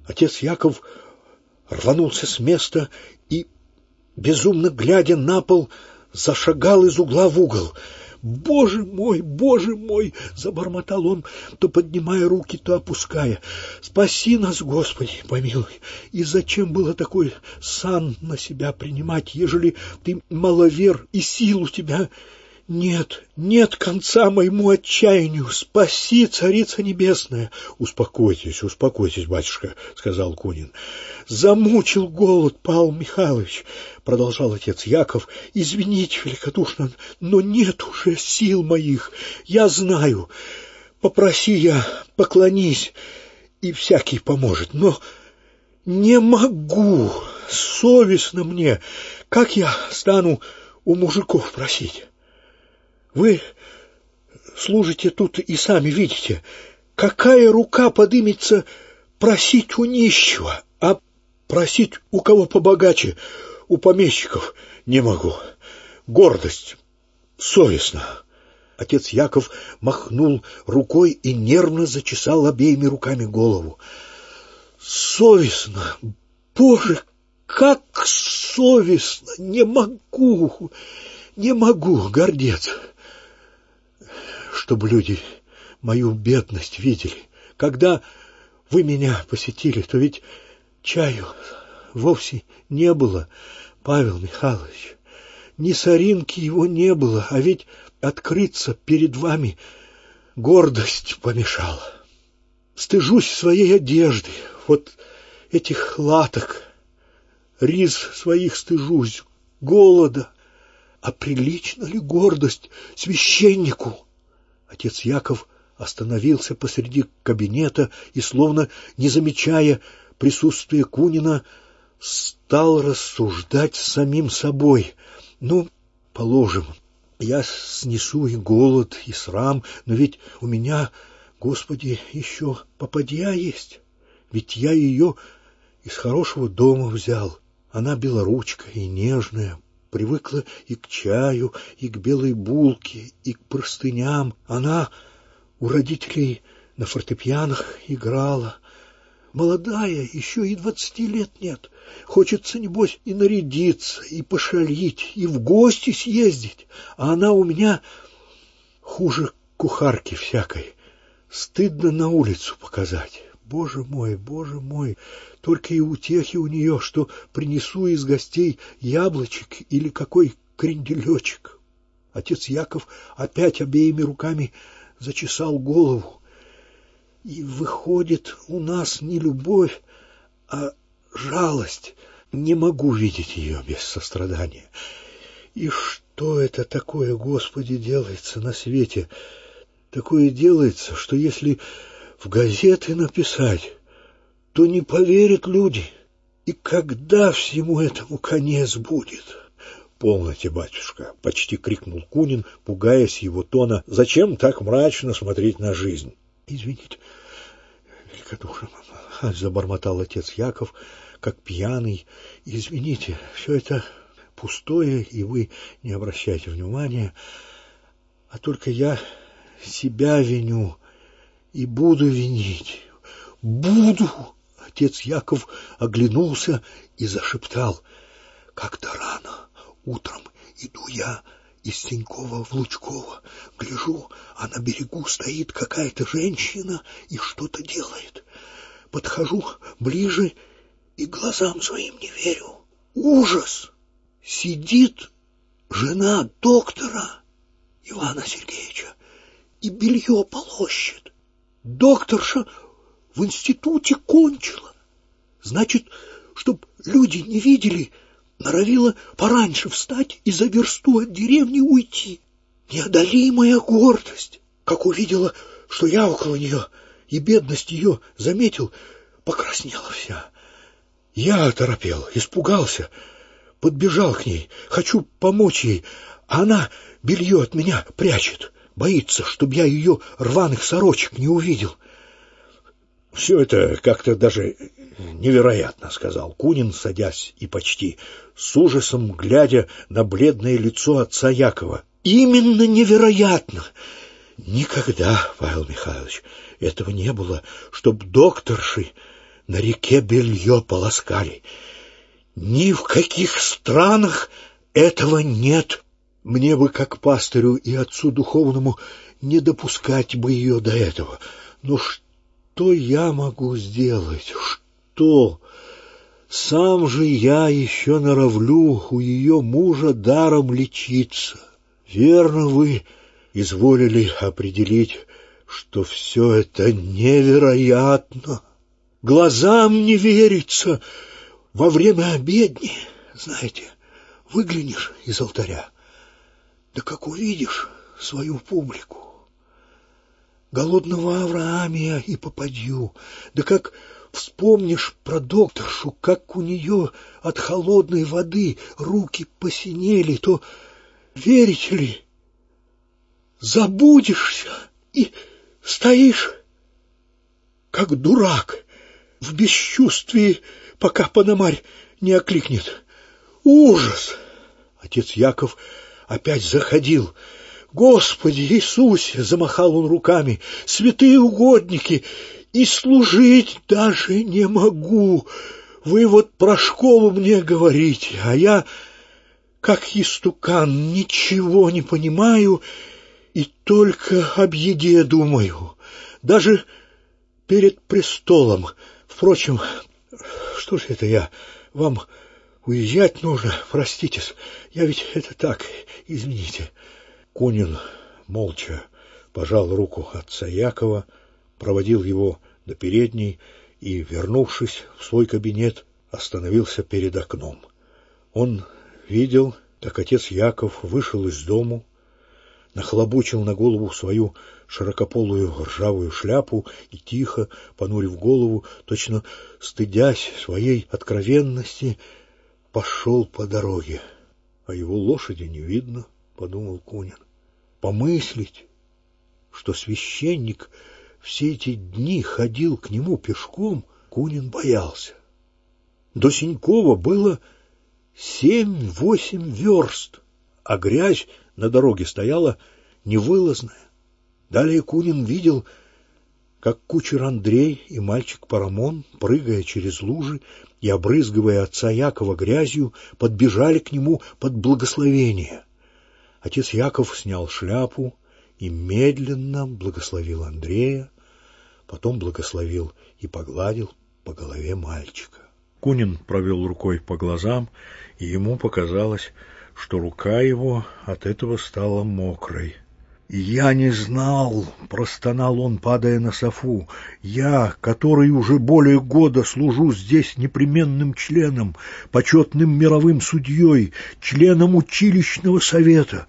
Отец Яков рванулся с места и, безумно глядя на пол, зашагал из угла в угол. Боже мой, забормотал он, то поднимая руки, то опуская. Спаси нас, Господи, помилуй. И зачем было такой сан на себя принимать, ежели ты маловер и сил у тебя нет конца моему отчаянию. Спаси, Царица Небесная. Успокойтесь, батюшка, сказал Кунин. Замучил голод, Павел Михайлович, продолжал отец Яков. Извините великодушно, но нет уже сил моих. Я знаю. Попроси я, поклонись, и всякий поможет. Но не могу, совестно мне. Как я стану у мужиков просить? Вы служите тут и сами видите, какая рука подымется просить у нищего, а просить у кого побогаче, у помещиков, не могу. Гордость, совестно. Отец Яков махнул рукой и нервно зачесал обеими руками голову. Совестно, Боже, как совестно, не могу, гордец. Чтобы люди мою бедность видели. Когда вы меня посетили, то ведь чаю вовсе не было, Павел Михайлович. Ни соринки его не было, а ведь открыться перед вами гордость помешала. Стыжусь своей одежды, вот этих латок, риз своих стыжусь, голода. А прилично ли гордость священнику? Отец Яков остановился посреди кабинета и, словно не замечая присутствия Кунина, стал рассуждать с самим собой. Ну, положим, я снесу и голод, и срам, но ведь у меня, Господи, еще попадья есть. Ведь я ее из хорошего дома взял. Она белоручка и нежная, привыкла и к чаю, и к белой булке, и к простыням. Она у родителей на фортепианах играла. Молодая, еще и 20 лет нет. Хочется, небось, и нарядиться, и пошалить, и в гости съездить. А она у меня хуже кухарки всякой. Стыдно на улицу показать. Боже мой, только и утехи у нее, что принесу из гостей яблочек или какой кренделечек. Отец Яков опять обеими руками зачесал голову. И выходит, у нас не любовь, а жалость. Не могу видеть ее без сострадания. И что это такое, Господи, делается на свете? Такое делается, что если в газеты написать, то не поверят люди. И когда всему этому конец будет? Полноте, батюшка, почти крикнул Кунин, пугаясь его тона. Зачем так мрачно смотреть на жизнь? Извините, великодушно, забормотал отец Яков, как пьяный. Извините, все это пустое, и вы не обращайте внимания. А только я себя виню и буду винить. Буду! Отец Яков оглянулся и зашептал. Как-то рано, утром иду я из Тенькова в Лучково. Гляжу, а на берегу стоит какая-то женщина и что-то делает. Подхожу ближе и глазам своим не верю. Ужас! Сидит жена доктора Ивана Сергеевича и белье полощет. Докторша в институте кончила. Значит, чтоб люди не видели, норовила пораньше встать и за версту от деревни уйти. Неодолимая гордость. Как увидела, что я около нее, и бедность ее заметил, покраснела вся. Я оторопел, испугался, подбежал к ней, хочу помочь ей, а она белье от меня прячет, боится, чтоб я ее рваных сорочек не увидел. Все это как-то даже невероятно, сказал Кунин, садясь и почти с ужасом глядя на бледное лицо отца Якова. Именно невероятно. Никогда, Павел Михайлович, этого не было, чтоб докторши на реке белье полоскали. Ни в каких странах этого нет. Мне бы, как пастырю и отцу духовному, не допускать бы ее до этого. Но что я могу сделать? Что? Сам же я еще норовлю у ее мужа даром лечиться. Верно вы изволили определить, что все это невероятно. Глазам не верится. Во время обедни, знаете, выглянешь из алтаря, да как увидишь свою публику. Голодного Авраамия и попадью, да как вспомнишь про докторшу, как у нее от холодной воды руки посинели, то, верите ли, забудешься и стоишь, как дурак, в бесчувствии, пока Пономарь не окликнет. Ужас! Отец Яков опять заходил. Господи Иисусе, замахал он руками, святые угодники, и служить даже не могу. Вы вот про школу мне говорите, а я, как истукан, ничего не понимаю и только об еде думаю. Даже перед престолом. Впрочем, что ж это я? Вам уезжать нужно, проститесь. Я ведь это так, извините. Кунин молча пожал руку отца Якова, проводил его до передней и, вернувшись в свой кабинет, остановился перед окном. Он видел, как отец Яков вышел из дому, нахлобучил на голову свою широкополую ржавую шляпу и тихо, понурив голову, точно стыдясь своей откровенности, пошел по дороге. А его лошади не видно, подумал Кунин. Помыслить, что священник все эти дни ходил к нему пешком, Кунин боялся. До Синькова было 7-8 верст, а грязь на дороге стояла невылазная. Далее Кунин видел, как кучер Андрей и мальчик Парамон, прыгая через лужи и обрызгивая отца Якова грязью, подбежали к нему под благословение. Отец Яков снял шляпу и медленно благословил Андрея, потом благословил и погладил по голове мальчика. Кунин провел рукой по глазам, и ему показалось, что рука его от этого стала мокрой. «Я не знал», — простонал он, падая на софу, — «я, который уже более года служу здесь непременным членом, почетным мировым судьей, членом училищного совета.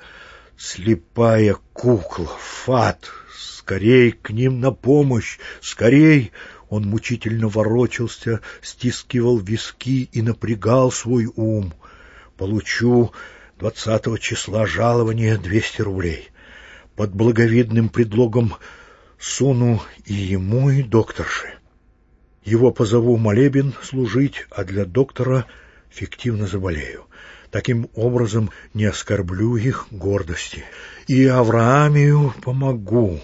Слепая кукла, фат, скорей к ним на помощь, скорей!» Он мучительно ворочался, стискивал виски и напрягал свой ум. «Получу 20 числа жалование 200 рублей. Под благовидным предлогом суну и ему, и докторше. Его позову молебен служить, а для доктора фиктивно заболею. Таким образом не оскорблю их гордости. И Авраамию помогу».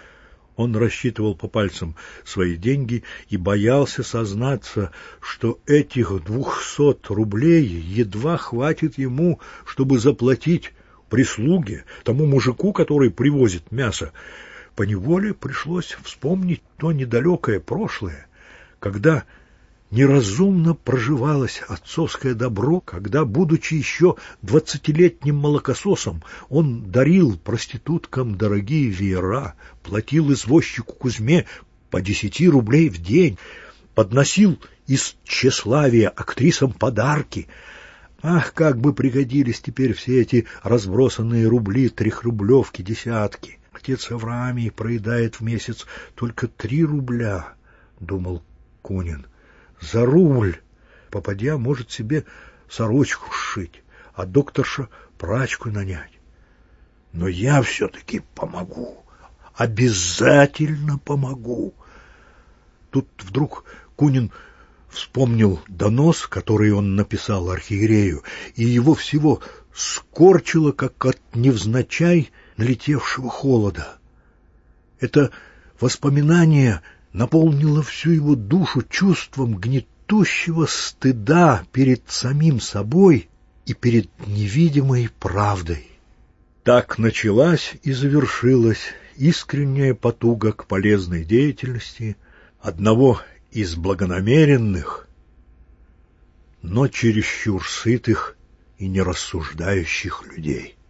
Он рассчитывал по пальцам свои деньги и боялся сознаться, что этих 200 рублей едва хватит ему, чтобы заплатить прислуге, тому мужику, который привозит мясо. Поневоле пришлось вспомнить то недалекое прошлое, когда неразумно проживалось отцовское добро, когда, будучи еще 20-летним молокососом, он дарил проституткам дорогие веера, платил извозчику Кузьме по 10 рублей в день, подносил из тщеславия актрисам подарки. Ах, как бы пригодились теперь все эти разбросанные рубли, трехрублевки, десятки. Отец Авраамий проедает в месяц только 3 рубля, думал Кунин. За рубль попадья может себе сорочку сшить, а докторша прачку нанять. Но я все-таки помогу, обязательно помогу. Тут вдруг Кунин вспомнил донос, который он написал архиерею, и его всего скорчило, как от невзначай налетевшего холода. Это воспоминание наполнило всю его душу чувством гнетущего стыда перед самим собой и перед невидимой правдой. Так началась и завершилась искренняя потуга к полезной деятельности одного из благонамеренных, но чересчур сытых и нерассуждающих людей.